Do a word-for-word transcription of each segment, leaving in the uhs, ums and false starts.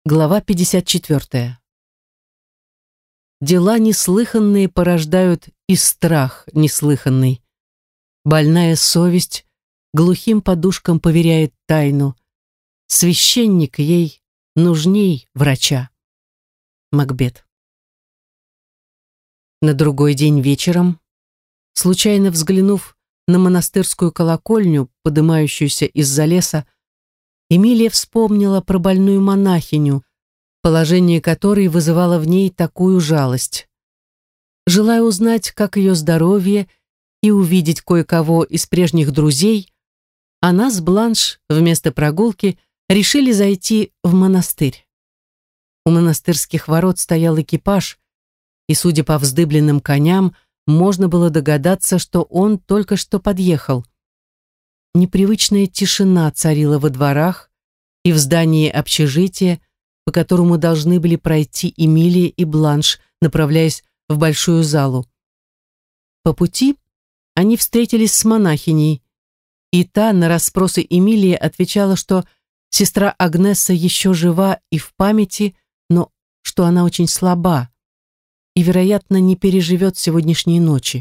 Глава пятьдесят четвёртая. Дела неслыханные порождают и страх неслыханный. Больная совесть глухим подушкам поверяет тайну. Священник ей нужней врача. Макбет. На другой день вечером, случайно взглянув на монастырскую колокольню, подымающуюся из-за леса, Эмилия вспомнила про больную монахиню, положение которой вызывало в ней такую жалость. Желая узнать, как ее здоровье, и увидеть кое-кого из прежних друзей, она с Бланш вместо прогулки решили зайти в монастырь. У монастырских ворот стоял экипаж, и, судя по вздыбленным коням, можно было догадаться, что он только что подъехал. Непривычная тишина царила во дворах и в здании общежития, по которому должны были пройти Эмилия и Бланш, направляясь в большую залу. По пути они встретились с монахиней, и та на расспросы Эмилии отвечала, что сестра Агнесса еще жива и в памяти, но что она очень слаба и, вероятно, не переживет сегодняшней ночи.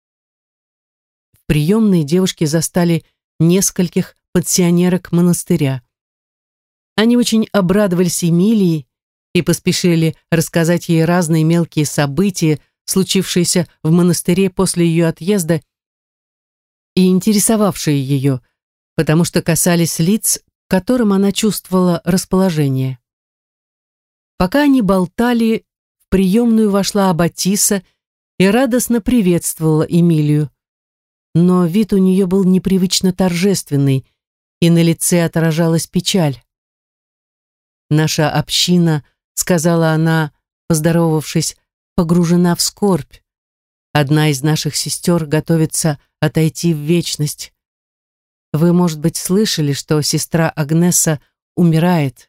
В приемной девушки застали нескольких пансионерок монастыря. Они очень обрадовались Эмилии и поспешили рассказать ей разные мелкие события, случившиеся в монастыре после ее отъезда и интересовавшие ее, потому что касались лиц, к которым она чувствовала расположение. Пока они болтали, в приемную вошла аббатиса и радостно приветствовала Эмилию. Но вид у нее был непривычно торжественный, и на лице отражалась печаль. «Наша община, — сказала она, поздоровавшись, — погружена в скорбь. Одна из наших сестер готовится отойти в вечность. Вы, может быть, слышали, что сестра Агнесса умирает?»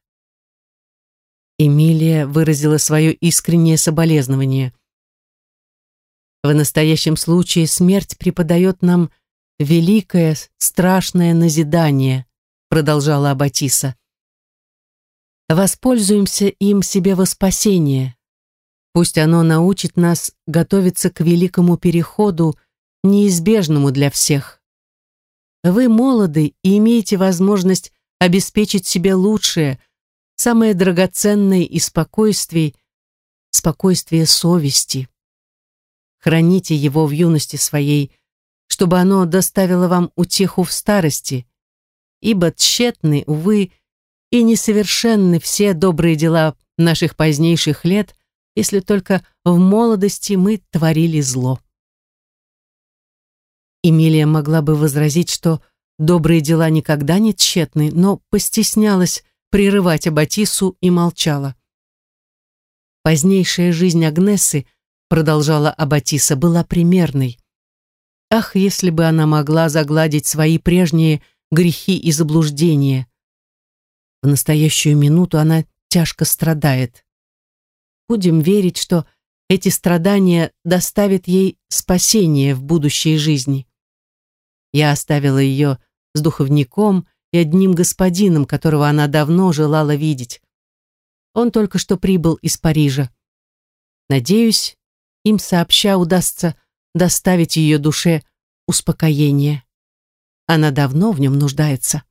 Эмилия выразила свое искреннее соболезнование. «В настоящем случае смерть преподает нам великое, страшное назидание», — продолжала аббатиса. «Воспользуемся им себе во спасение. Пусть оно научит нас готовиться к великому переходу, неизбежному для всех. Вы молоды и имеете возможность обеспечить себе лучшее, самое драгоценное из спокойствий, спокойствие совести. Храните его в юности своей, чтобы оно доставило вам утеху в старости, ибо тщетны, увы, и несовершенны все добрые дела наших позднейших лет, если только в молодости мы творили зло». Эмилия могла бы возразить, что добрые дела никогда не тщетны, но постеснялась прерывать аббатису и молчала. «Позднейшая жизнь Агнессы, — продолжала аббатиса, — была примерной. Ах, если бы она могла загладить свои прежние грехи и заблуждения! В настоящую минуту она тяжко страдает. Будем верить, что эти страдания доставят ей спасение в будущей жизни. Я оставила ее с духовником и одним господином, которого она давно желала видеть. Он только что прибыл из Парижа. Надеюсь, им сообща удастся доставить ее душе успокоение. Она давно в нем нуждается».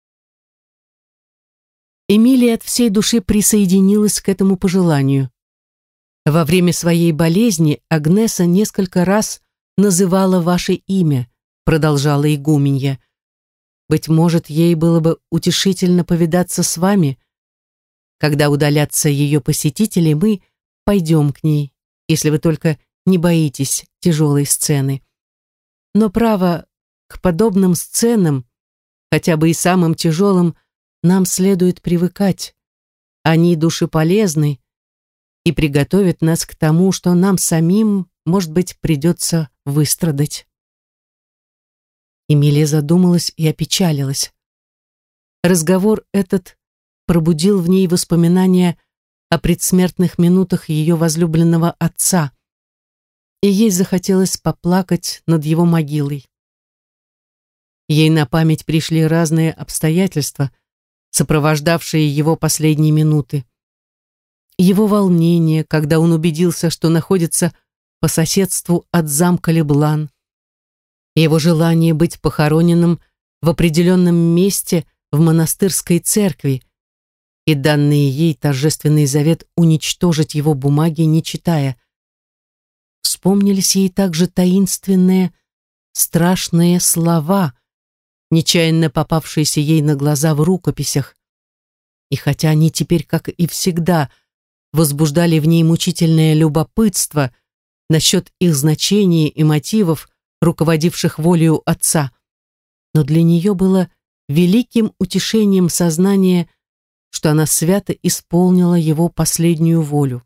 Эмилия от всей души присоединилась к этому пожеланию. «Во время своей болезни Агнеса несколько раз называла ваше имя», — продолжала игуменья. «Быть может, ей было бы утешительно повидаться с вами. Когда удалятся ее посетители, мы пойдем к ней, если вы только не боитесь тяжелой сцены. Но, право, к подобным сценам, хотя бы и самым тяжелым, нам следует привыкать. Они душеполезны и приготовят нас к тому, что нам самим, может быть, придется выстрадать». Эмилия задумалась и опечалилась. Разговор этот пробудил в ней воспоминания о предсмертных минутах ее возлюбленного отца, и ей захотелось поплакать над его могилой. Ей на память пришли разные обстоятельства, сопровождавшие его последние минуты. его волнение, когда он убедился, что находится по соседству от замка Леблан, его желание быть похороненным в определенном месте в монастырской церкви и данный ей торжественный завет уничтожить его бумаги, не читая. Вспомнились ей также таинственные, страшные слова, нечаянно попавшиеся ей на глаза в рукописях. И хотя они теперь, как и всегда, возбуждали в ней мучительное любопытство насчет их значения и мотивов, руководивших волею отца, но для нее было великим утешением сознание, что она свято исполнила его последнюю волю.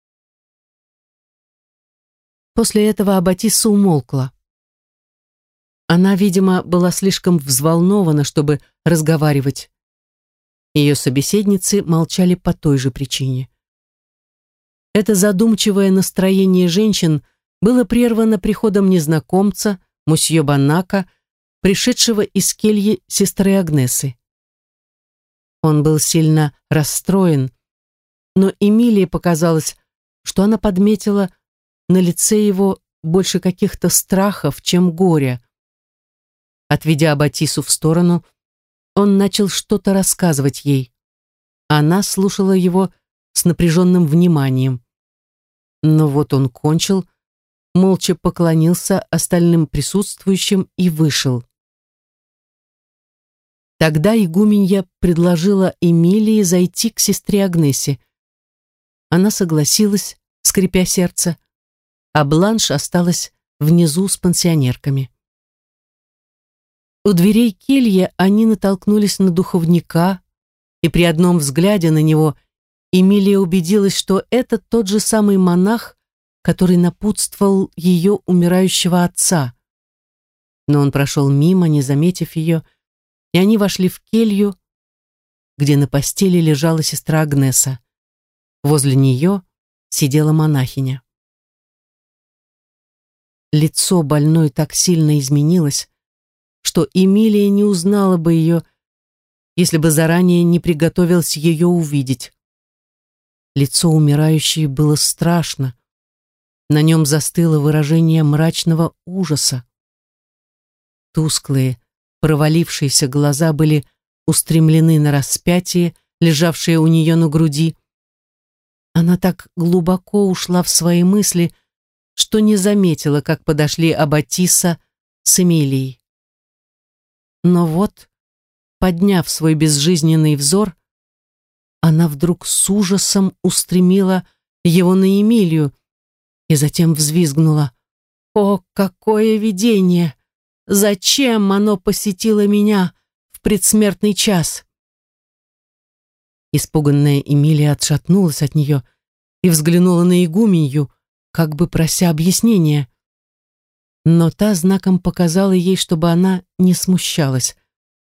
После этого Аббатисса умолкла. Она, видимо, была слишком взволнована, чтобы разговаривать. Ее собеседницы молчали по той же причине. Это задумчивое настроение женщин было прервано приходом незнакомца, мусье Банака, пришедшего из кельи сестры Агнесы. Он был сильно расстроен, но Эмилии показалось, что она подметила на лице его больше каких-то страхов, чем горя. Отведя Аббатису в сторону, он начал что-то рассказывать ей. Она слушала его с напряженным вниманием. Но вот он кончил, молча поклонился остальным присутствующим и вышел. Тогда игуменья предложила Эмилии зайти к сестре Агнесе. Она согласилась, скрипя сердце, а Бланш осталась внизу с пансионерками. У дверей кельи они натолкнулись на духовника, и при одном взгляде на него Эмилия убедилась, что это тот же самый монах, который напутствовал ее умирающего отца. Но он прошел мимо, не заметив ее, и они вошли в келью, где на постели лежала сестра Агнеса. Возле нее сидела монахиня. Лицо больной так сильно изменилось, что Эмилия не узнала бы ее, если бы заранее не приготовилась ее увидеть. Лицо умирающей было страшно. На нем застыло выражение мрачного ужаса. Тусклые, провалившиеся глаза были устремлены на распятие, лежавшее у нее на груди. Она так глубоко ушла в свои мысли, что не заметила, как подошли Аббатисса с Эмилией. Но вот, подняв свой безжизненный взор, она вдруг с ужасом устремила его на Эмилию и затем взвизгнула. «О, какое видение! Зачем оно посетило меня в предсмертный час?» Испуганная Эмилия отшатнулась от нее и взглянула на игуменью, как бы прося объяснения. Но та знаком показала ей, чтобы она не смущалась.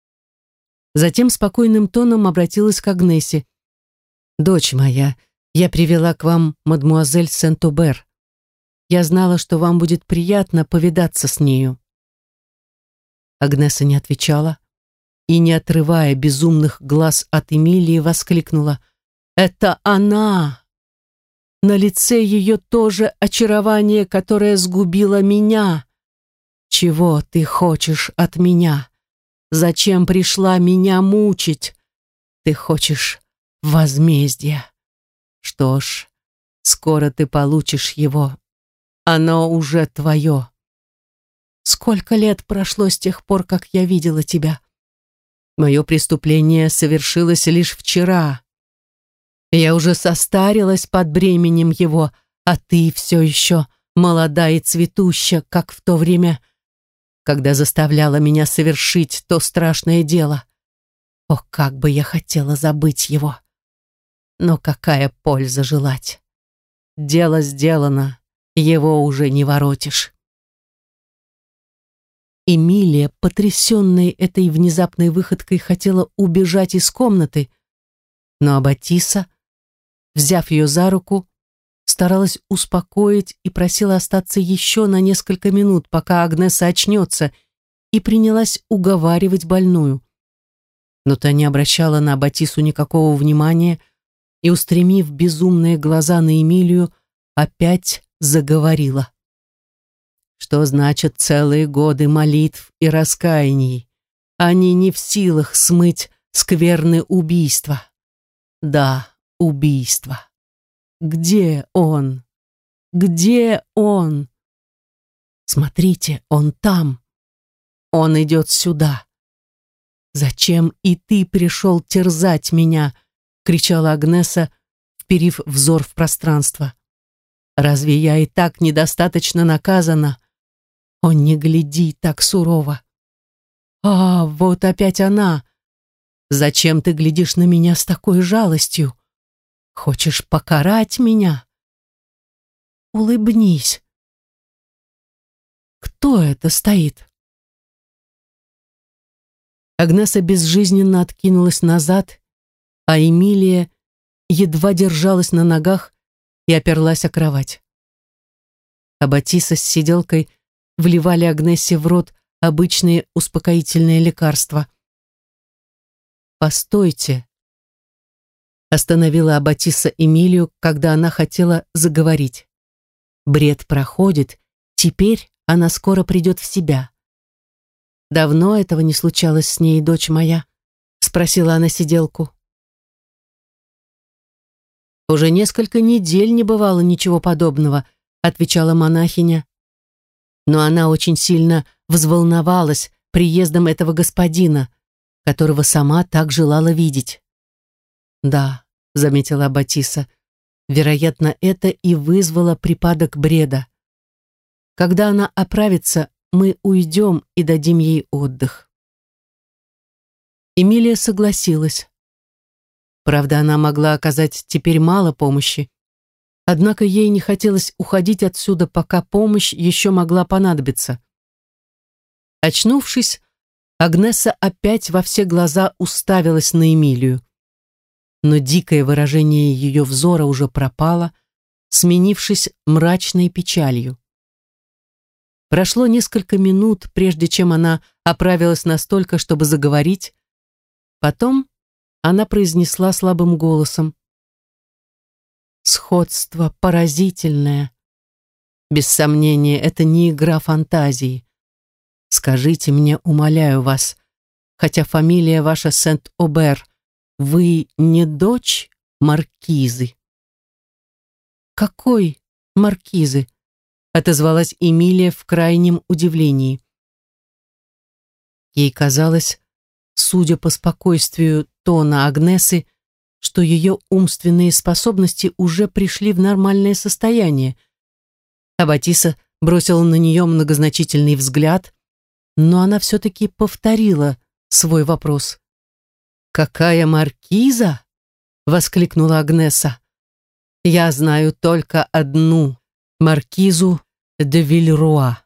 Затем спокойным тоном обратилась к Агнесе. «Дочь моя, я привела к вам мадмуазель Сент-Обер. Я знала, что вам будет приятно повидаться с нею». Агнеса не отвечала и, не отрывая безумных глаз от Эмилии, воскликнула: «Это она! На лице ее тоже очарование, которое сгубило меня. Чего ты хочешь от меня? Зачем пришла меня мучить? Ты хочешь возмездия. Что ж, скоро ты получишь его. Оно уже твое. Сколько лет прошло с тех пор, как я видела тебя? Мое преступление совершилось лишь вчера. Я уже состарилась под бременем его, а ты все еще молода и цветуща, как в то время, когда заставляла меня совершить то страшное дело. О, как бы я хотела забыть его! Но какая польза желать? Дело сделано, его уже не воротишь». Эмилия, потрясенная этой внезапной выходкой, хотела убежать из комнаты, но Аббатисса, взяв ее за руку, старалась успокоить и просила остаться еще на несколько минут, пока Агнеса очнется, и принялась уговаривать больную. Но та не обращала на Аббатиссу никакого внимания, и, устремив безумные глаза на Эмилию, опять заговорила. Что значит целые годы молитв и раскаяний? Они не в силах смыть скверны убийства. Да, убийство. Где он? Где он? Смотрите, он там. Он идет сюда. «Зачем и ты пришел терзать меня?» — кричала Агнеса, вперив взор в пространство. «Разве я и так недостаточно наказана? О, не гляди так сурово! А, вот опять она! Зачем ты глядишь на меня с такой жалостью? Хочешь покарать меня? Улыбнись! Кто это стоит?» Агнеса безжизненно откинулась назад, а Эмилия едва держалась на ногах и оперлась о кровать. Аббатиса с сиделкой вливали Агнессе в рот обычные успокоительные лекарства. «Постойте», — остановила Аббатиса Эмилию, когда она хотела заговорить. «Бред проходит, теперь она скоро придет в себя». «Давно этого не случалось с ней, дочь моя?» — спросила она сиделку. «Уже несколько недель не бывало ничего подобного», — отвечала монахиня. «Но она очень сильно взволновалась приездом этого господина, которого сама так желала видеть». «Да», — заметила Аббатиса, — «вероятно, это и вызвало припадок бреда. Когда она оправится, мы уйдем и дадим ей отдых». Эмилия согласилась. Правда, она могла оказать теперь мало помощи, однако ей не хотелось уходить отсюда, пока помощь еще могла понадобиться. Очнувшись, Агнеса опять во все глаза уставилась на Эмилию. Но дикое выражение ее взора уже пропало, сменившись мрачной печалью. Прошло несколько минут, прежде чем она оправилась настолько, чтобы заговорить. Потом она произнесла слабым голосом: «Сходство поразительное. Без сомнения, это не игра фантазии. Скажите мне, умоляю вас, хотя фамилия ваша Сент-Обер, вы не дочь маркизы?» «Какой маркизы?» — отозвалась Эмилия в крайнем удивлении. Ей казалось, судя по спокойствию тона Агнесы, что ее умственные способности уже пришли в нормальное состояние. Аббатиса бросила на нее многозначительный взгляд, но она все-таки повторила свой вопрос. «Какая маркиза?» — воскликнула Агнеса. «Я знаю только одну маркизу де Вильруа».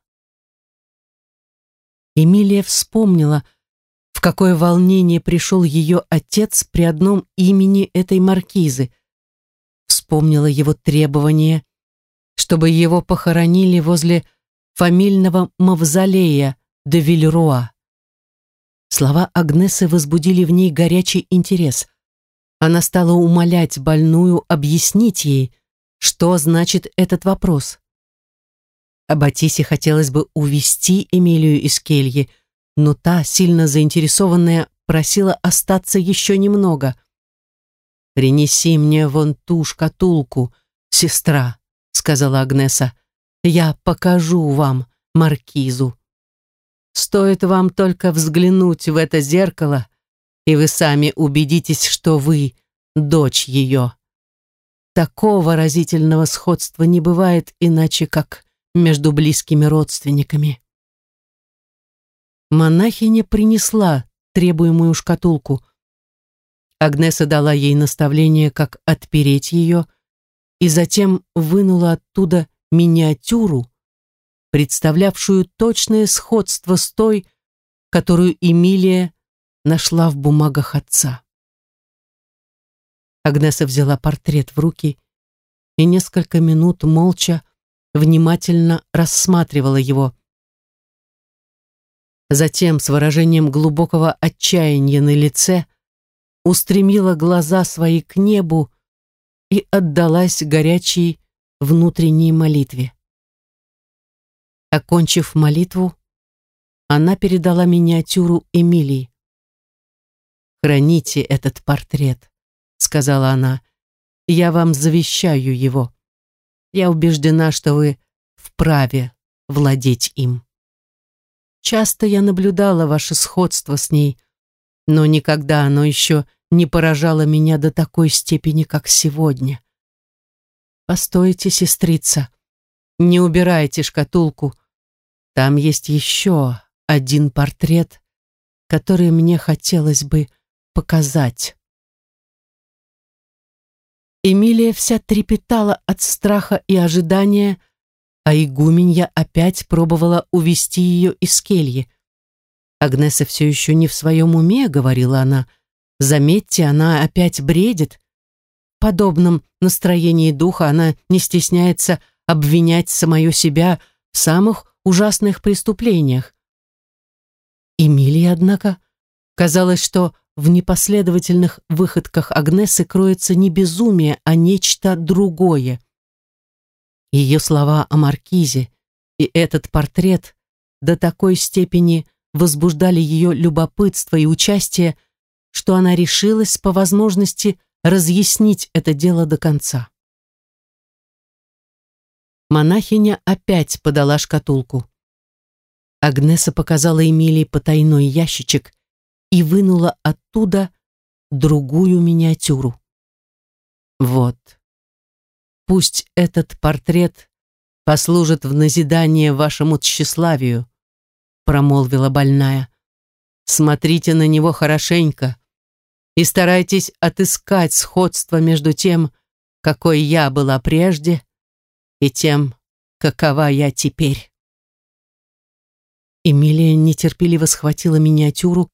Эмилия вспомнила, в какое волнение пришел ее отец при одном имени этой маркизы. Вспомнила его требование, чтобы его похоронили возле фамильного мавзолея де Вильруа. Слова Агнесы возбудили в ней горячий интерес. Она стала умолять больную объяснить ей, что значит этот вопрос. Аббатисе хотелось бы увести Эмилию из кельи, но та, сильно заинтересованная, просила остаться еще немного. «Принеси мне вон ту шкатулку, сестра», — сказала Агнеса. «Я покажу вам маркизу. Стоит вам только взглянуть в это зеркало, и вы сами убедитесь, что вы дочь ее. Такого разительного сходства не бывает иначе, как между близкими родственниками». Монахиня принесла требуемую шкатулку. Агнеса дала ей наставление, как отпереть ее, и затем вынула оттуда миниатюру, представлявшую точное сходство с той, которую Эмилия нашла в бумагах отца. Агнеса взяла портрет в руки и несколько минут молча, внимательно рассматривала его. Затем, с выражением глубокого отчаяния на лице, устремила глаза свои к небу и отдалась горячей внутренней молитве. Окончив молитву, она передала миниатюру Эмилии. «Храните этот портрет», — сказала она. «Я вам завещаю его. Я убеждена, что вы вправе владеть им. Часто я наблюдала ваше сходство с ней, но никогда оно еще не поражало меня до такой степени, как сегодня. Постойте, сестрица, не убирайте шкатулку. Там есть еще один портрет, который мне хотелось бы показать». Эмилия вся трепетала от страха и ожидания, а игуменья опять пробовала увести ее из кельи. «Агнеса все еще не в своем уме», — говорила она. «Заметьте, она опять бредит. В подобном настроении духа она не стесняется обвинять самое себя в самых ужасных преступлениях». Эмилии, однако, казалось, что в непоследовательных выходках Агнесы кроется не безумие, а нечто другое. Ее слова о маркизе и этот портрет до такой степени возбуждали ее любопытство и участие, что она решилась по возможности разъяснить это дело до конца. Монахиня опять подала шкатулку. Агнеса показала Эмилии потайной ящичек и вынула оттуда другую миниатюру. «Вот. Пусть этот портрет послужит в назидание вашему тщеславию», промолвила больная. «Смотрите на него хорошенько и старайтесь отыскать сходство между тем, какой я была прежде, и тем, какова я теперь». Эмилия нетерпеливо схватила миниатюру,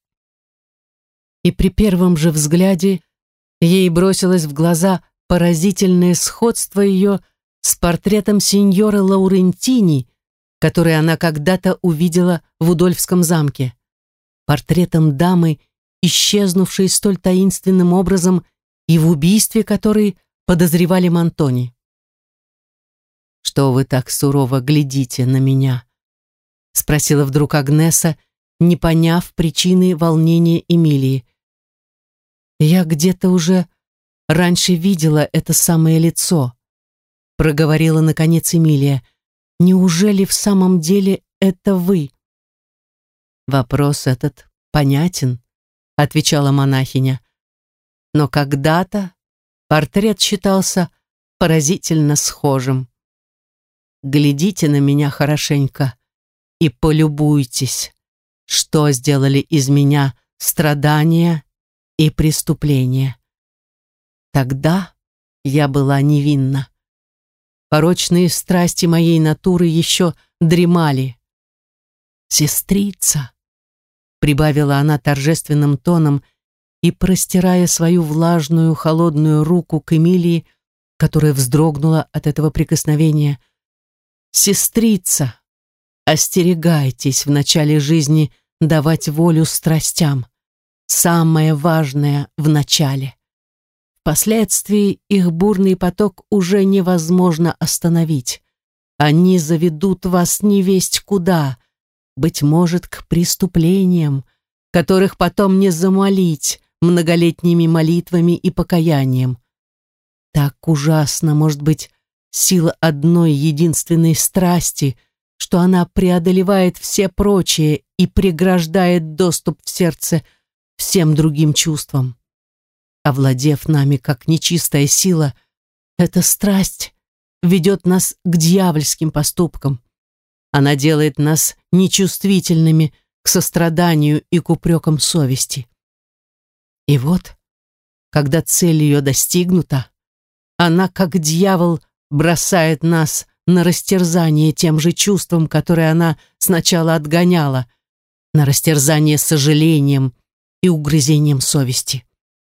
и при первом же взгляде ей бросилось в глаза поразительное сходство ее с портретом сеньора Лаурентини, который она когда-то увидела в Удольфском замке, портретом дамы, исчезнувшей столь таинственным образом и в убийстве которой подозревали Монтони. «Что вы так сурово глядите на меня?» — спросила вдруг Агнеса, не поняв причины волнения Эмилии. «Я где-то уже раньше видела это самое лицо», — проговорила наконец Эмилия. «Неужели в самом деле это вы?» «Вопрос этот понятен», — отвечала монахиня. «Но когда-то портрет считался поразительно схожим. Глядите на меня хорошенько и полюбуйтесь, что сделали из меня страдания и преступления. Тогда я была невинна. Порочные страсти моей натуры еще дремали. «Сестрица», — прибавила она торжественным тоном и, простирая свою влажную холодную руку к Эмилии, которая вздрогнула от этого прикосновения, «сестрица, остерегайтесь в начале жизни давать волю страстям. Самое важное в начале. Впоследствии их бурный поток уже невозможно остановить. Они заведут вас невесть куда, быть может, к преступлениям, которых потом не замолить многолетними молитвами и покаянием. Так ужасно может быть сила одной единственной страсти, что она преодолевает все прочие и преграждает доступ в сердце всем другим чувствам. Овладев нами как нечистая сила, эта страсть ведет нас к дьявольским поступкам. Она делает нас нечувствительными к состраданию и к упрекам совести. И вот, когда цель ее достигнута, она, как дьявол, бросает нас на растерзание тем же чувством, которое она сначала отгоняла, на растерзание сожалением и угрызением совести.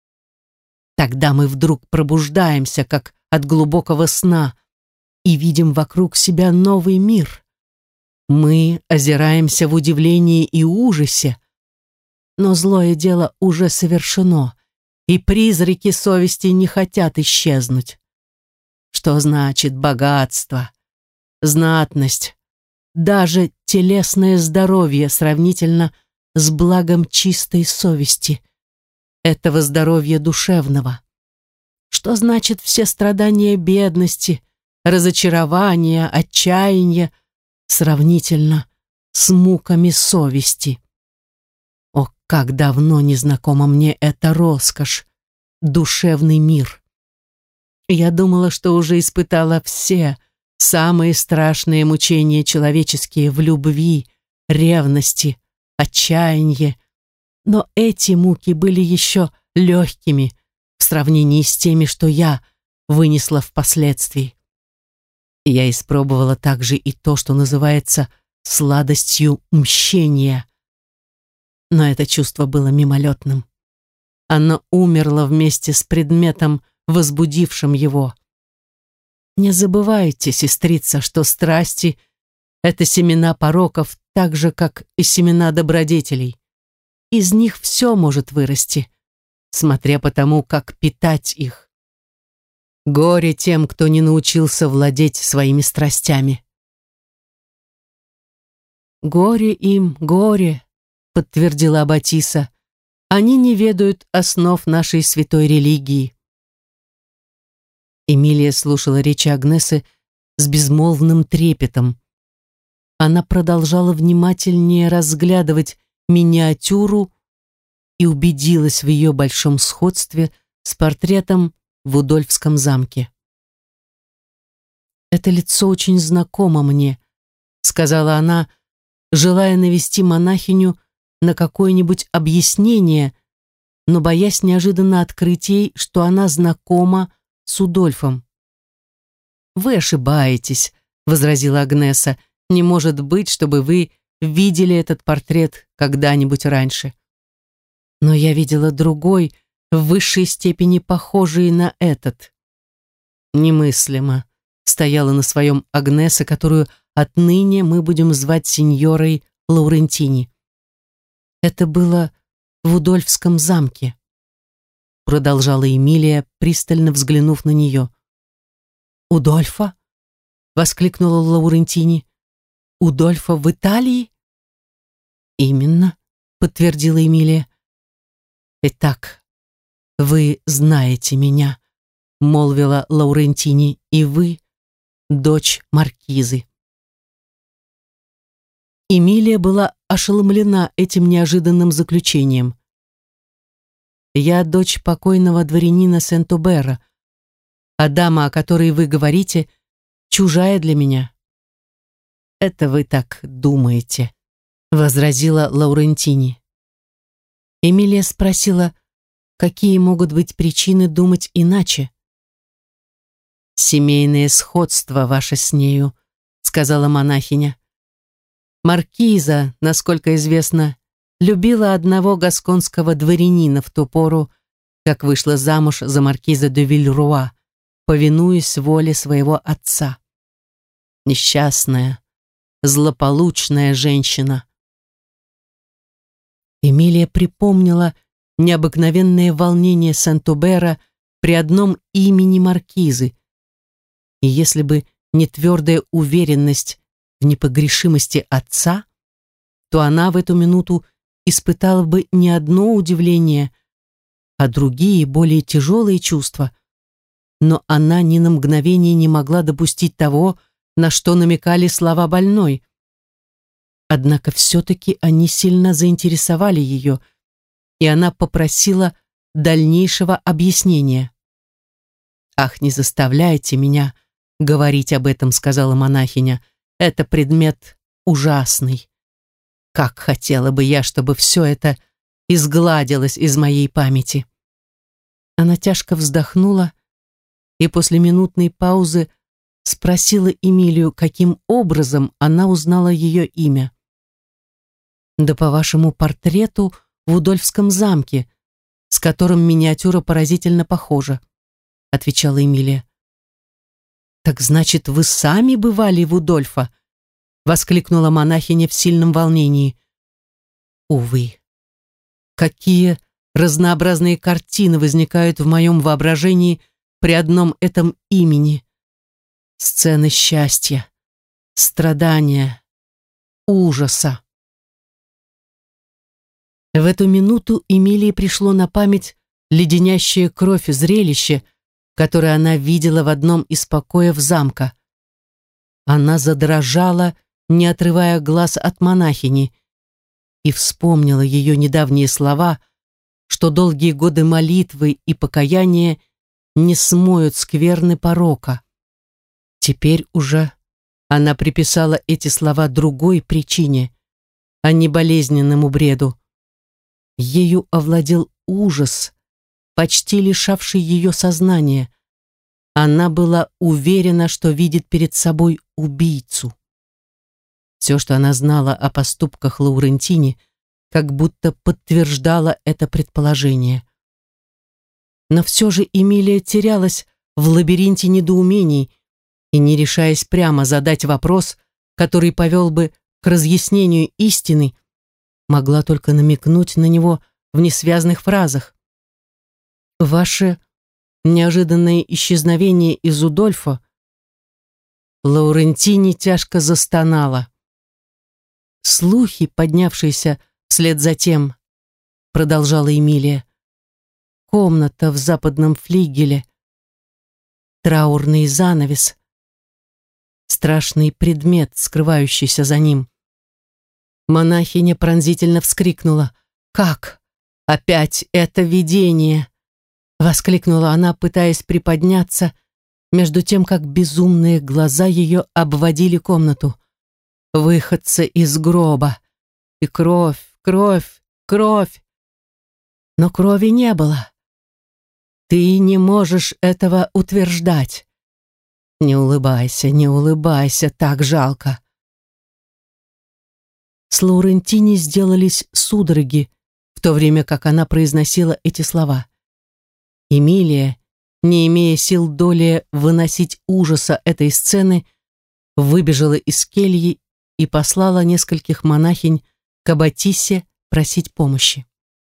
Тогда мы вдруг пробуждаемся, как от глубокого сна, и видим вокруг себя новый мир. Мы озираемся в удивлении и ужасе, но злое дело уже совершено, и призраки совести не хотят исчезнуть. что значит богатство, знатность, даже телесное здоровье сравнительно с благом чистой совести, этого здоровья душевного. Что значит все страдания бедности, разочарования, отчаяния сравнительно с муками совести? О, как давно не знакома мне эта роскошь, душевный мир! Я думала, что уже испытала все самые страшные мучения человеческие в любви, ревности, отчаянии, но эти муки были еще легкими в сравнении с теми, что я вынесла впоследствии. И я испробовала также и то, что называется сладостью мщения. Но это чувство было мимолетным. Оно умерло вместе с предметом, возбудившим его. Не забывайте, сестрица, что страсти — это семена пороков, так же, как и семена добродетелей. Из них все может вырасти, смотря по тому, как питать их. Горе тем, кто не научился владеть своими страстями. «Горе им, горе», — подтвердила Аббатиса. «Они не ведают основ нашей святой религии». Эмилия слушала речи Агнесы с безмолвным трепетом. Она продолжала внимательнее разглядывать миниатюру и убедилась в ее большом сходстве с портретом в Удольфском замке. «Это лицо очень знакомо мне», — сказала она, желая навести монахиню на какое-нибудь объяснение, но боясь неожиданно открыть ей, что она знакома с Удольфом. «Вы ошибаетесь», — возразила Агнеса. «Не может быть, чтобы вы видели этот портрет когда-нибудь раньше. Но я видела другой, в высшей степени похожий на этот». «Немыслимо», — стояла на своем Агнеса, которую отныне мы будем звать сеньорой Лаурентини. «Это было в Удольфском замке», — продолжала Эмилия, пристально взглянув на нее. «Удольфа?» — воскликнула Лаурентини. «Удольфа в Италии?» «Именно», — подтвердила Эмилия. «Итак, вы знаете меня», — молвила Лаурентини, «и вы дочь маркизы». Эмилия была ошеломлена этим неожиданным заключением. «Я дочь покойного дворянина Сент-Обера, а дама, о которой вы говорите, чужая для меня». «Это вы так думаете», — возразила Лаурентини. Эмилия спросила, какие могут быть причины думать иначе. «Семейное сходство ваше с нею», — сказала монахиня. «Маркиза, насколько известно, любила одного гасконского дворянина в ту пору, как вышла замуж за маркиза де Вильруа, повинуясь воле своего отца. Несчастная, злополучная женщина». Эмилия припомнила необыкновенное волнение Сент-Обера при одном имени маркизы, и если бы не твердая уверенность в непогрешимости отца, то она в эту минуту испытала бы не одно удивление, а другие, более тяжелые чувства. Но она ни на мгновение не могла допустить того, на что намекали слова больной. Однако все-таки они сильно заинтересовали ее, и она попросила дальнейшего объяснения. «Ах, не заставляйте меня говорить об этом», — сказала монахиня. «Это предмет ужасный. Как хотела бы я, чтобы все это изгладилось из моей памяти». Она тяжко вздохнула и после минутной паузы спросила Эмилию, каким образом она узнала ее имя. «Да по вашему портрету в Удольфском замке, с которым миниатюра поразительно похожа», — отвечала Эмилия. «Так значит, вы сами бывали в Удольфа?» — воскликнула монахиня в сильном волнении. «Увы, какие разнообразные картины возникают в моем воображении при одном этом имени», Сцены счастья, страдания, ужаса. В эту минуту Эмилии пришло на память леденящее кровь зрелище, которое она видела в одном из покоев замка. Она задрожала, не отрывая глаз от монахини, и вспомнила ее недавние слова, что долгие годы молитвы и покаяния не смоют скверны порока. Теперь уже она приписала эти слова другой причине, а не болезненному бреду. Ею овладел ужас, почти лишавший ее сознания. Она была уверена, что видит перед собой убийцу. Все, что она знала о поступках Лаурентини, как будто подтверждало это предположение. Но все же Эмилия терялась в лабиринте недоумений и, не решаясь прямо задать вопрос, который повел бы к разъяснению истины, могла только намекнуть на него в несвязных фразах. «Ваше неожиданное исчезновение из Удольфо». Лаурентини тяжко застонала. «Слухи, поднявшиеся вслед за тем», — продолжала Эмилия. «Комната в западном флигеле, траурный занавес, страшный предмет, скрывающийся за ним». Монахиня пронзительно вскрикнула. «Как? Опять это видение!» — воскликнула она, пытаясь приподняться, между тем, как безумные глаза ее обводили комнату. «Выходцы из гроба! И кровь, кровь, кровь!» Но крови не было. «Ты не можешь этого утверждать. Не улыбайся, не улыбайся, так жалко». С Лаурентини сделались судороги, в то время как она произносила эти слова. Эмилия, не имея сил доли выносить ужаса этой сцены, выбежала из кельи и послала нескольких монахинь к аббатиссе просить помощи.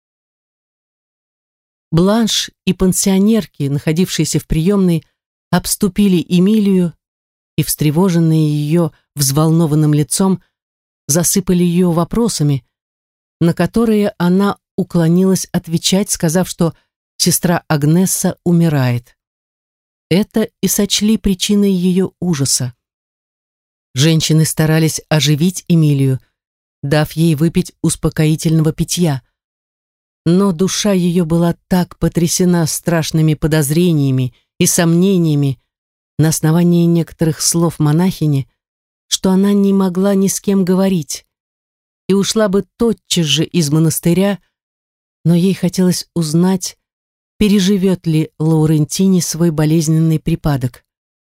Бланш и пансионерки, находившиеся в приемной, обступили Эмилию и, встревоженные ее взволнованным лицом, засыпали ее вопросами, на которые она уклонилась отвечать, сказав, что сестра Агнесса умирает. Это и сочли причиной ее ужаса. Женщины старались оживить Эмилию, дав ей выпить успокоительного питья. Но душа ее была так потрясена страшными подозрениями и сомнениями на основании некоторых слов монахини, что она не могла ни с кем говорить и ушла бы тотчас же из монастыря, но ей хотелось узнать, переживет ли Лаурентини свой болезненный припадок.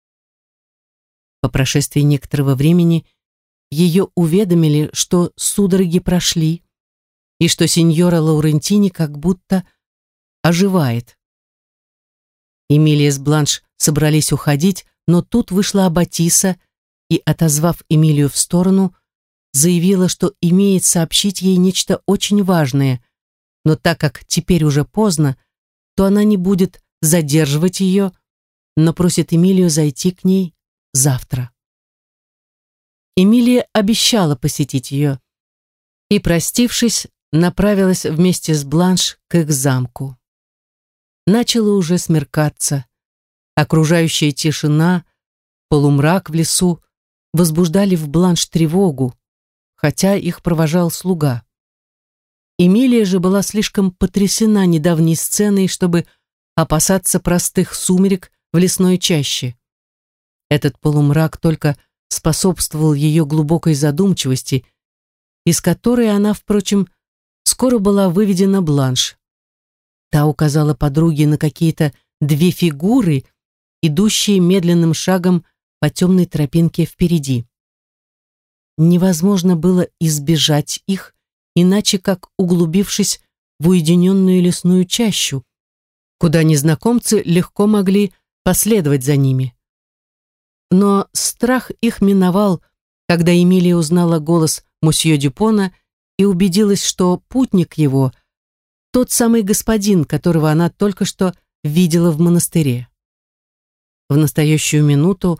По прошествии некоторого времени ее уведомили, что судороги прошли и что сеньора Лаурентини как будто оживает. Эмилия с Бланш собрались уходить, но тут вышла аббатисса и, отозвав Эмилию в сторону, заявила, что имеет сообщить ей нечто очень важное, но так как теперь уже поздно, то она не будет задерживать ее, но просит Эмилию зайти к ней завтра. Эмилия обещала посетить ее и, простившись, направилась вместе с Бланш к их замку. Начало уже смеркаться. Окружающая тишина, полумрак в лесу возбуждали в Бланш тревогу, хотя их провожал слуга. Эмилия же была слишком потрясена недавней сценой, чтобы опасаться простых сумерек в лесной чаще. Этот полумрак только способствовал ее глубокой задумчивости, из которой она, впрочем, скоро была выведена Бланш. Та указала подруге на какие-то две фигуры, идущие медленным шагом по темной тропинке впереди. Невозможно было избежать их, иначе как углубившись в уединенную лесную чащу, куда незнакомцы легко могли последовать за ними. Но страх их миновал, когда Эмилия узнала голос мосье Дюпона и убедилась, что путник его — тот самый господин, которого она только что видела в монастыре. В настоящую минуту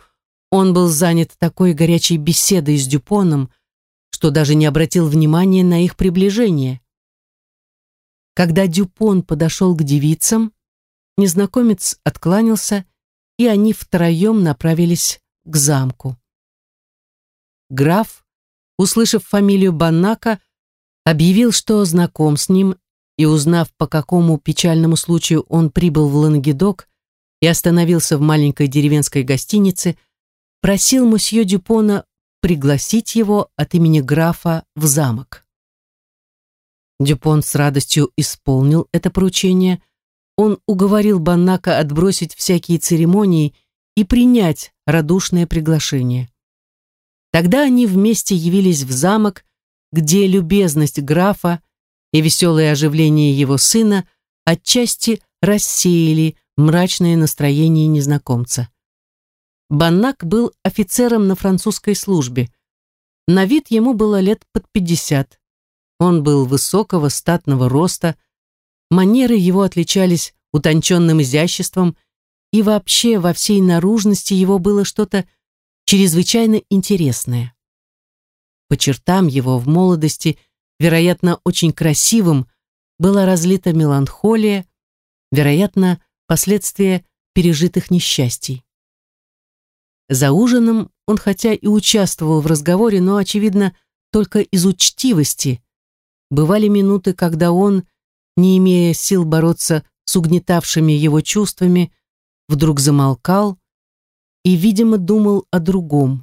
Он был занят такой горячей беседой с Дюпоном, что даже не обратил внимания на их приближение. Когда Дюпон подошел к девицам, незнакомец откланялся, и они втроем направились к замку. Граф, услышав фамилию Баннака, объявил, что знаком с ним, и, узнав, по какому печальному случаю он прибыл в Лангедок и остановился в маленькой деревенской гостинице, просил мосье Дюпона пригласить его от имени графа в замок. Дюпон с радостью исполнил это поручение. Он уговорил Баннака отбросить всякие церемонии и принять радушное приглашение. Тогда они вместе явились в замок, где любезность графа и веселое оживление его сына отчасти рассеяли мрачное настроение незнакомца. Баннак был офицером на французской службе. На вид ему было лет под пятьдесят. Он был высокого статного роста, манеры его отличались утонченным изяществом, и вообще во всей наружности его было что-то чрезвычайно интересное. По чертам его в молодости, вероятно, очень красивым, была разлита меланхолия, вероятно, последствия пережитых несчастий. За ужином он хотя и участвовал в разговоре, но, очевидно, только из учтивости. Бывали минуты, когда он, не имея сил бороться с угнетавшими его чувствами, вдруг замолкал и, видимо, думал о другом.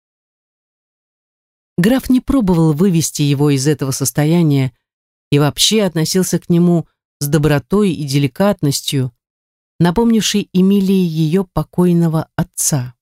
Граф не пробовал вывести его из этого состояния и вообще относился к нему с добротой и деликатностью, напомнившей Эмилии ее покойного отца.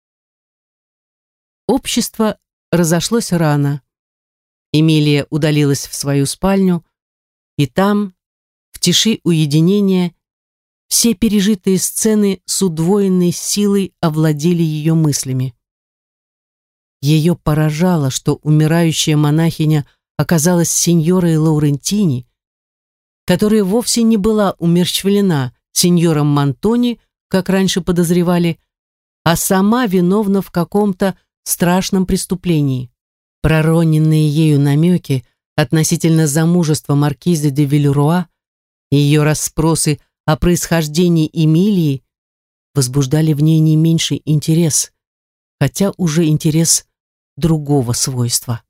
Общество разошлось рано. Эмилия удалилась в свою спальню, и там, в тиши уединения, все пережитые сцены с удвоенной силой овладели ее мыслями. Ее поражало, что умирающая монахиня оказалась сеньорой Лаурентини, которая вовсе не была умерщвлена сеньором Монтони, как раньше подозревали, а сама виновна в каком-то страшном преступлении. Пророненные ею намеки относительно замужества маркизы де Вильруа и ее расспросы о происхождении Эмилии возбуждали в ней не меньший интерес, хотя уже интерес другого свойства.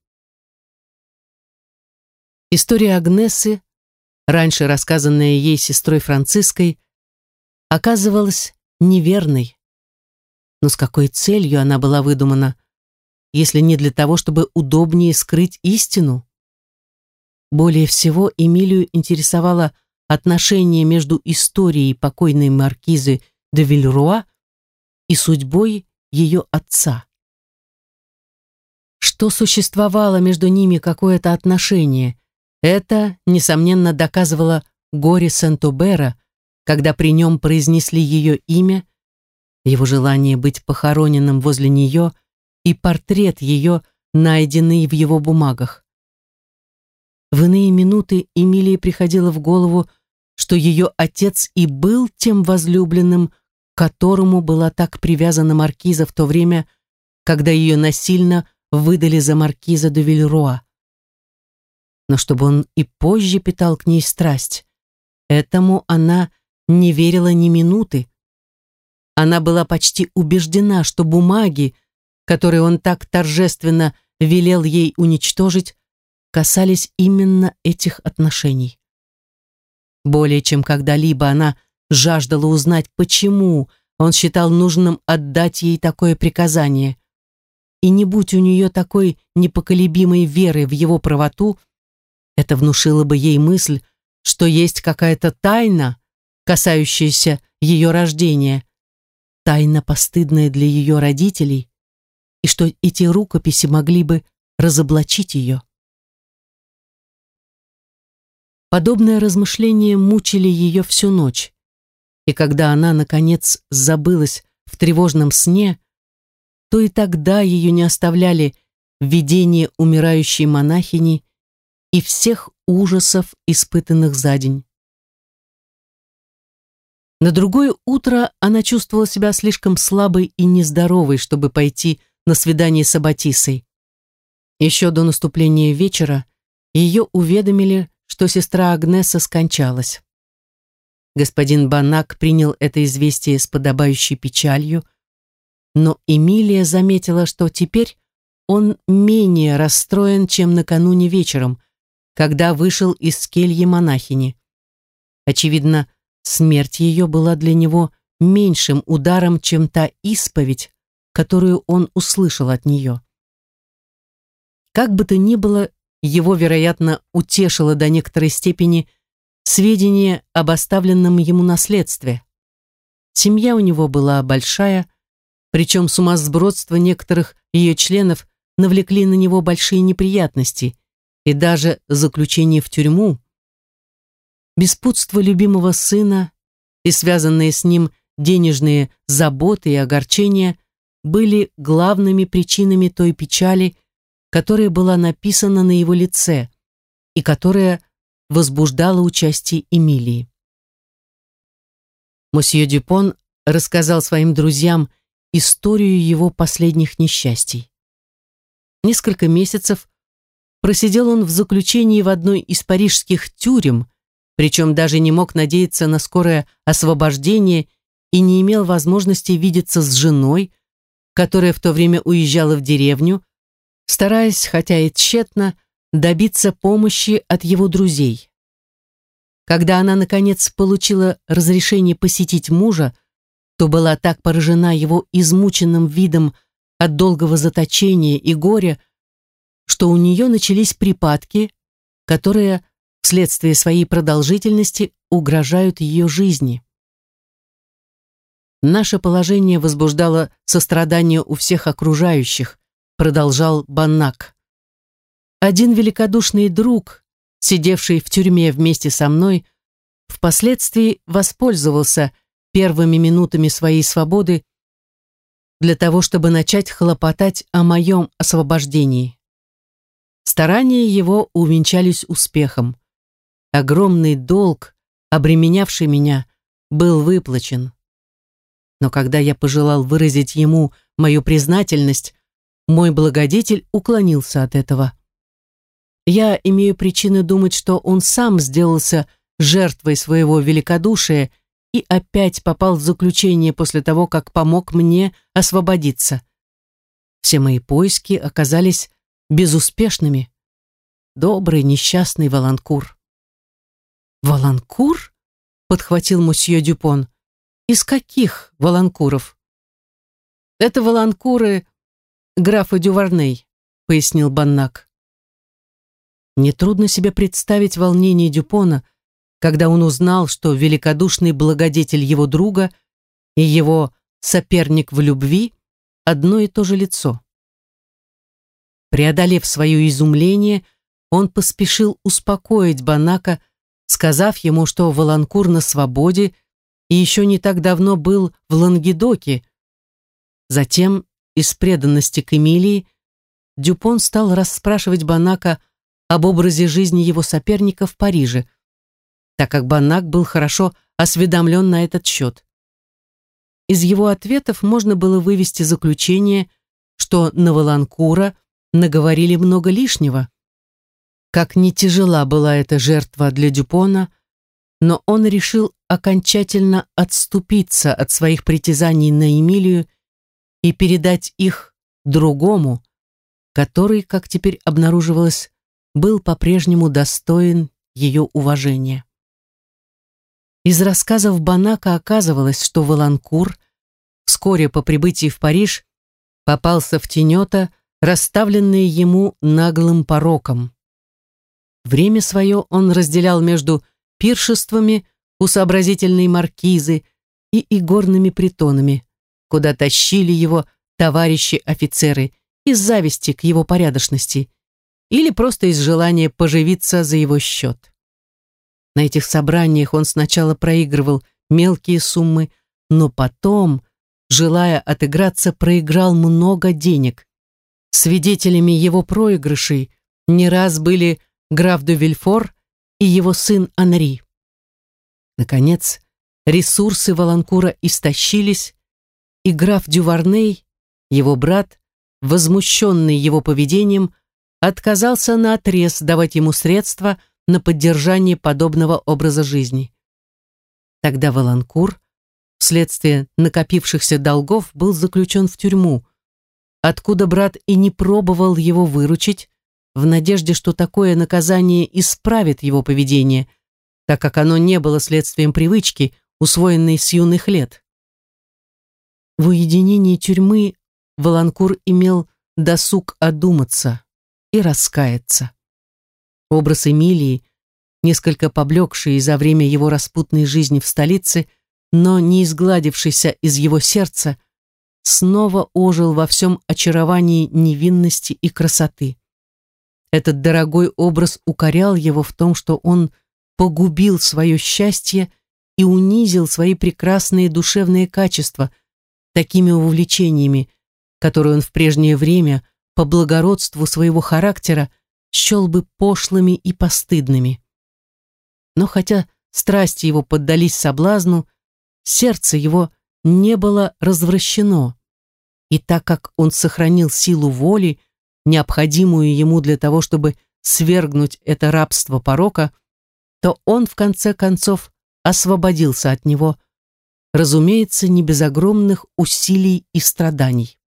История Агнессы, раньше рассказанная ей сестрой Франциской, оказывалась неверной. Но с какой целью она была выдумана, если не для того, чтобы удобнее скрыть истину? Более всего Эмилию интересовало отношение между историей покойной маркизы де Вильруа и судьбой ее отца. Что существовало между ними какое-то отношение, это, несомненно, доказывало горе Сент-Обера, когда при нем произнесли ее имя, его желание быть похороненным возле нее и портрет ее, найденный в его бумагах. В иные минуты Эмилии приходило в голову, что ее отец и был тем возлюбленным, к которому была так привязана маркиза в то время, когда ее насильно выдали за маркиза де Вильруа. Но чтобы он и позже питал к ней страсть, этому она не верила ни минуты. Она была почти убеждена, что бумаги, которые он так торжественно велел ей уничтожить, касались именно этих отношений. Более чем когда-либо она жаждала узнать, почему он считал нужным отдать ей такое приказание. И не будь у нее такой непоколебимой веры в его правоту, это внушило бы ей мысль, что есть какая-то тайна, касающаяся ее рождения, тайна, постыдная для ее родителей, и что эти рукописи могли бы разоблачить ее. Подобные размышления мучили ее всю ночь, и когда она, наконец, забылась в тревожном сне, то и тогда ее не оставляли видения умирающей монахини и всех ужасов, испытанных за день. На другое утро она чувствовала себя слишком слабой и нездоровой, чтобы пойти на свидание с Аббатисой. Еще до наступления вечера ее уведомили, что сестра Агнеса скончалась. Господин Банак принял это известие с подобающей печалью, но Эмилия заметила, что теперь он менее расстроен, чем накануне вечером, когда вышел из кельи монахини. Очевидно, смерть ее была для него меньшим ударом, чем та исповедь, которую он услышал от нее. Как бы то ни было, его, вероятно, утешило до некоторой степени сведения об оставленном ему наследстве. Семья у него была большая, причем сумасбродство некоторых ее членов навлекли на него большие неприятности, и даже заключение в тюрьму. Беспутство любимого сына и связанные с ним денежные заботы и огорчения были главными причинами той печали, которая была написана на его лице и которая возбуждала участие Эмилии. Мосье Дюпон рассказал своим друзьям историю его последних несчастий. Несколько месяцев просидел он в заключении в одной из парижских тюрем, причем даже не мог надеяться на скорое освобождение и не имел возможности видеться с женой, которая в то время уезжала в деревню, стараясь, хотя и тщетно, добиться помощи от его друзей. Когда она, наконец, получила разрешение посетить мужа, то была так поражена его измученным видом от долгого заточения и горя, что у нее начались припадки, которые вследствие своей продолжительности угрожают ее жизни. Наше положение возбуждало сострадание у всех окружающих, продолжал Банак. Один великодушный друг, сидевший в тюрьме вместе со мной, впоследствии воспользовался первыми минутами своей свободы для того, чтобы начать хлопотать о моем освобождении. Старания его увенчались успехом. Огромный долг, обременявший меня, был выплачен. Но когда я пожелал выразить ему мою признательность, мой благодетель уклонился от этого. Я имею причины думать, что он сам сделался жертвой своего великодушия и опять попал в заключение после того, как помог мне освободиться. Все мои поиски оказались безуспешными. Добрый несчастный Валанкур. «Валанкур?» — подхватил мосье Дюпон. «Из каких Валанкуров?» «Это Валанкуры графа Дюварней», — пояснил Баннак. Нетрудно себе представить волнение Дюпона, когда он узнал, что великодушный благодетель его друга и его соперник в любви одно и то же лицо. Преодолев свое изумление, он поспешил успокоить Банака, сказав ему, что Валанкур на свободе и еще не так давно был в Лангедоке. Затем, из преданности к Эмилии, Дюпон стал расспрашивать Банака об образе жизни его соперника в Париже, так как Банак был хорошо осведомлен на этот счет. Из его ответов можно было вывести заключение, что на Валанкура наговорили много лишнего. Как ни тяжела была эта жертва для Дюпона, но он решил окончательно отступиться от своих притязаний на Эмилию и передать их другому, который, как теперь обнаруживалось, был по-прежнему достоин ее уважения. Из рассказов Банака оказывалось, что Валанкур вскоре по прибытии в Париж попался в тенета, расставленные ему наглым пороком. Время свое он разделял между пиршествами у сообразительной маркизы и игорными притонами, куда тащили его товарищи-офицеры из зависти к его порядочности или просто из желания поживиться за его счет. На этих собраниях он сначала проигрывал мелкие суммы, но потом, желая отыграться, проиграл много денег. Свидетелями его проигрышей не раз были граф де Вильфор и его сын Анри. Наконец, ресурсы Валанкура истощились, и граф Дюварней, его брат, возмущенный его поведением, отказался наотрез давать ему средства на поддержание подобного образа жизни. Тогда Валанкур, вследствие накопившихся долгов, был заключен в тюрьму, откуда брат и не пробовал его выручить, в надежде, что такое наказание исправит его поведение, так как оно не было следствием привычки, усвоенной с юных лет. В уединении тюрьмы Валанкур имел досуг одуматься и раскаяться. Образ Эмилии, несколько поблекший за время его распутной жизни в столице, но не изгладившийся из его сердца, снова ожил во всем очаровании невинности и красоты. Этот дорогой образ укорял его в том, что он погубил свое счастье и унизил свои прекрасные душевные качества такими увлечениями, которые он в прежнее время по благородству своего характера счел бы пошлыми и постыдными. Но хотя страсти его поддались соблазну, сердце его не было развращено, и так как он сохранил силу воли, необходимую ему для того, чтобы свергнуть это рабство порока, то он в конце концов освободился от него, разумеется, не без огромных усилий и страданий.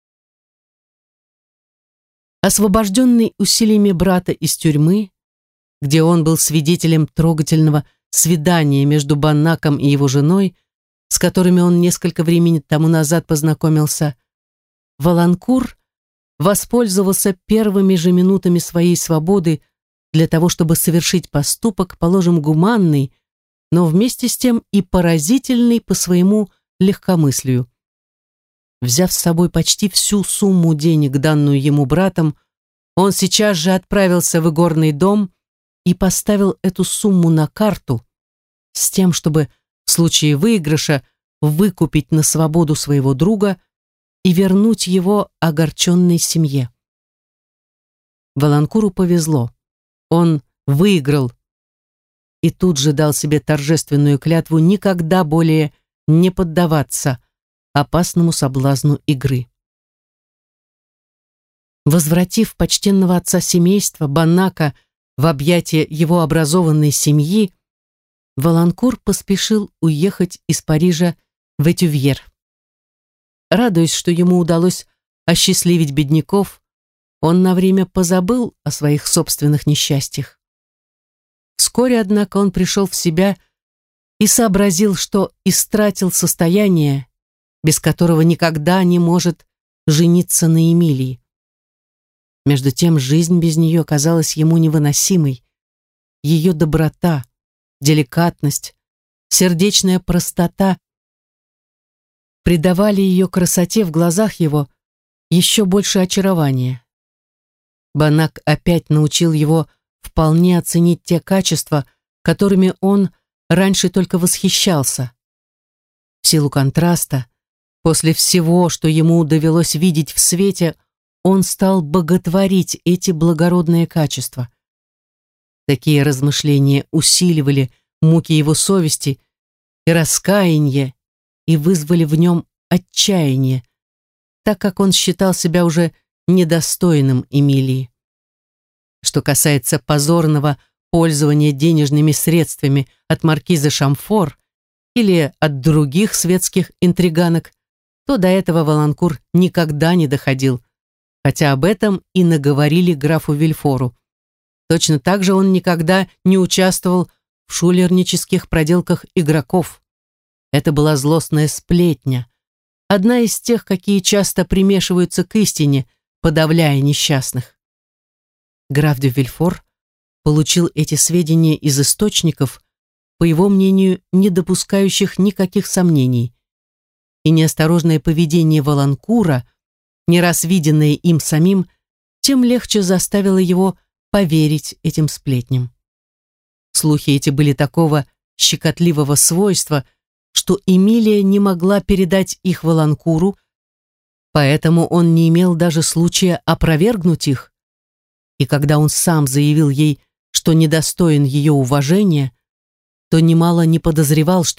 Освобожденный усилиями брата из тюрьмы, где он был свидетелем трогательного свидания между Баннаком и его женой, с которыми он несколько времени тому назад познакомился, Валанкур воспользовался первыми же минутами своей свободы для того, чтобы совершить поступок, положим, гуманный, но вместе с тем и поразительный по своему легкомыслию. Взяв с собой почти всю сумму денег, данную ему братом, он сейчас же отправился в игорный дом и поставил эту сумму на карту с тем, чтобы в случае выигрыша выкупить на свободу своего друга и вернуть его огорченной семье. Валанкуру повезло. Он выиграл и тут же дал себе торжественную клятву никогда более не поддаваться опасному соблазну игры. Возвратив почтенного отца семейства Баннака в объятия его образованной семьи, Валанкур поспешил уехать из Парижа в Этювьер. Радуясь, что ему удалось осчастливить бедняков, он на время позабыл о своих собственных несчастьях. Вскоре, однако, он пришел в себя и сообразил, что истратил состояние, без которого никогда не может жениться на Эмилии. Между тем, жизнь без нее казалась ему невыносимой. Ее доброта, деликатность, сердечная простота придавали ее красоте в глазах его еще больше очарования. Баннак опять научил его вполне оценить те качества, которыми он раньше только восхищался. В силу контраста, после всего, что ему довелось видеть в свете, он стал боготворить эти благородные качества. Такие размышления усиливали муки его совести и раскаяние и вызвали в нем отчаяние, так как он считал себя уже недостойным Эмилии. Что касается позорного пользования денежными средствами от маркиза Шамфор или от других светских интриганок, то до этого Валанкур никогда не доходил, хотя об этом и наговорили графу Вильфору. Точно так же он никогда не участвовал в шулернических проделках игроков. Это была злостная сплетня, одна из тех, какие часто примешиваются к истине, подавляя несчастных. Граф де Вильфор получил эти сведения из источников, по его мнению, не допускающих никаких сомнений. И неосторожное поведение Валанкура, не раз виденное им самим, тем легче заставило его поверить этим сплетням. Слухи эти были такого щекотливого свойства, что Эмилия не могла передать их Валанкуру, поэтому он не имел даже случая опровергнуть их. И когда он сам заявил ей, что недостоин ее уважения, то немало не подозревал, что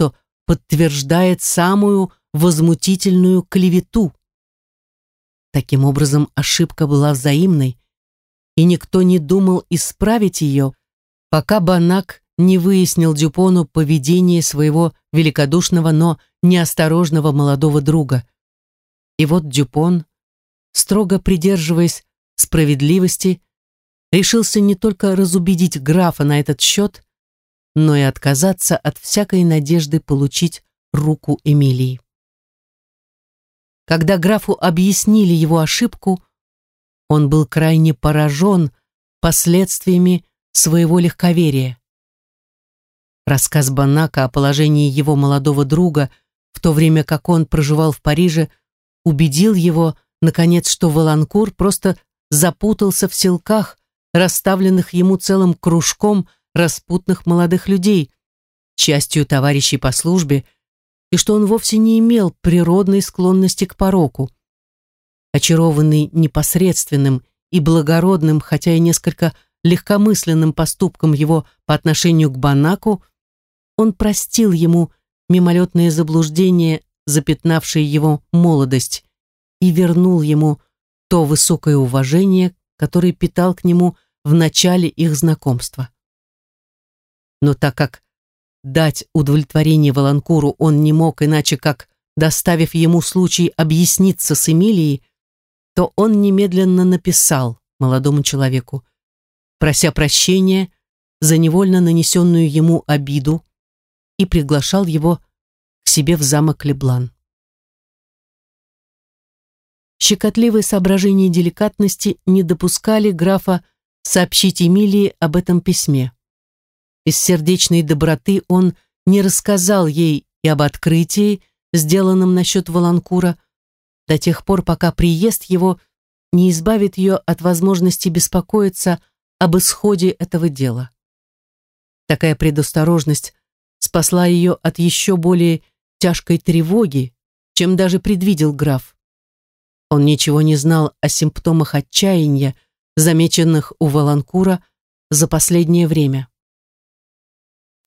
подтверждает самую возмутительную клевету. Таким образом, ошибка была взаимной, и никто не думал исправить ее, пока Банак не выяснил Дюпону поведение своего великодушного, но неосторожного молодого друга. И вот Дюпон, строго придерживаясь справедливости, решился не только разубедить графа на этот счет, но и отказаться от всякой надежды получить руку Эмилии. Когда графу объяснили его ошибку, он был крайне поражен последствиями своего легковерия. Рассказ Банака о положении его молодого друга, в то время как он проживал в Париже, убедил его, наконец, что Валанкур просто запутался в селках, расставленных ему целым кружком распутных молодых людей, частью товарищей по службе, и что он вовсе не имел природной склонности к пороку. Очарованный непосредственным и благородным, хотя и несколько легкомысленным поступком его по отношению к Банаку, он простил ему мимолетные заблуждения, запятнавшие его молодость, и вернул ему то высокое уважение, которое питал к нему в начале их знакомства. Но так как дать удовлетворение Валанкуру он не мог иначе, как доставив ему случай объясниться с Эмилией, то он немедленно написал молодому человеку, прося прощения за невольно нанесенную ему обиду, и приглашал его к себе в замок Леблан. Щекотливые соображения деликатности не допускали графа сообщить Эмилии об этом письме. Из сердечной доброты он не рассказал ей и об открытии, сделанном насчет Валанкура, до тех пор, пока приезд его не избавит ее от возможности беспокоиться об исходе этого дела. Такая предосторожность спасла ее от еще более тяжкой тревоги, чем даже предвидел граф. Он ничего не знал о симптомах отчаяния, замеченных у Валанкура за последнее время.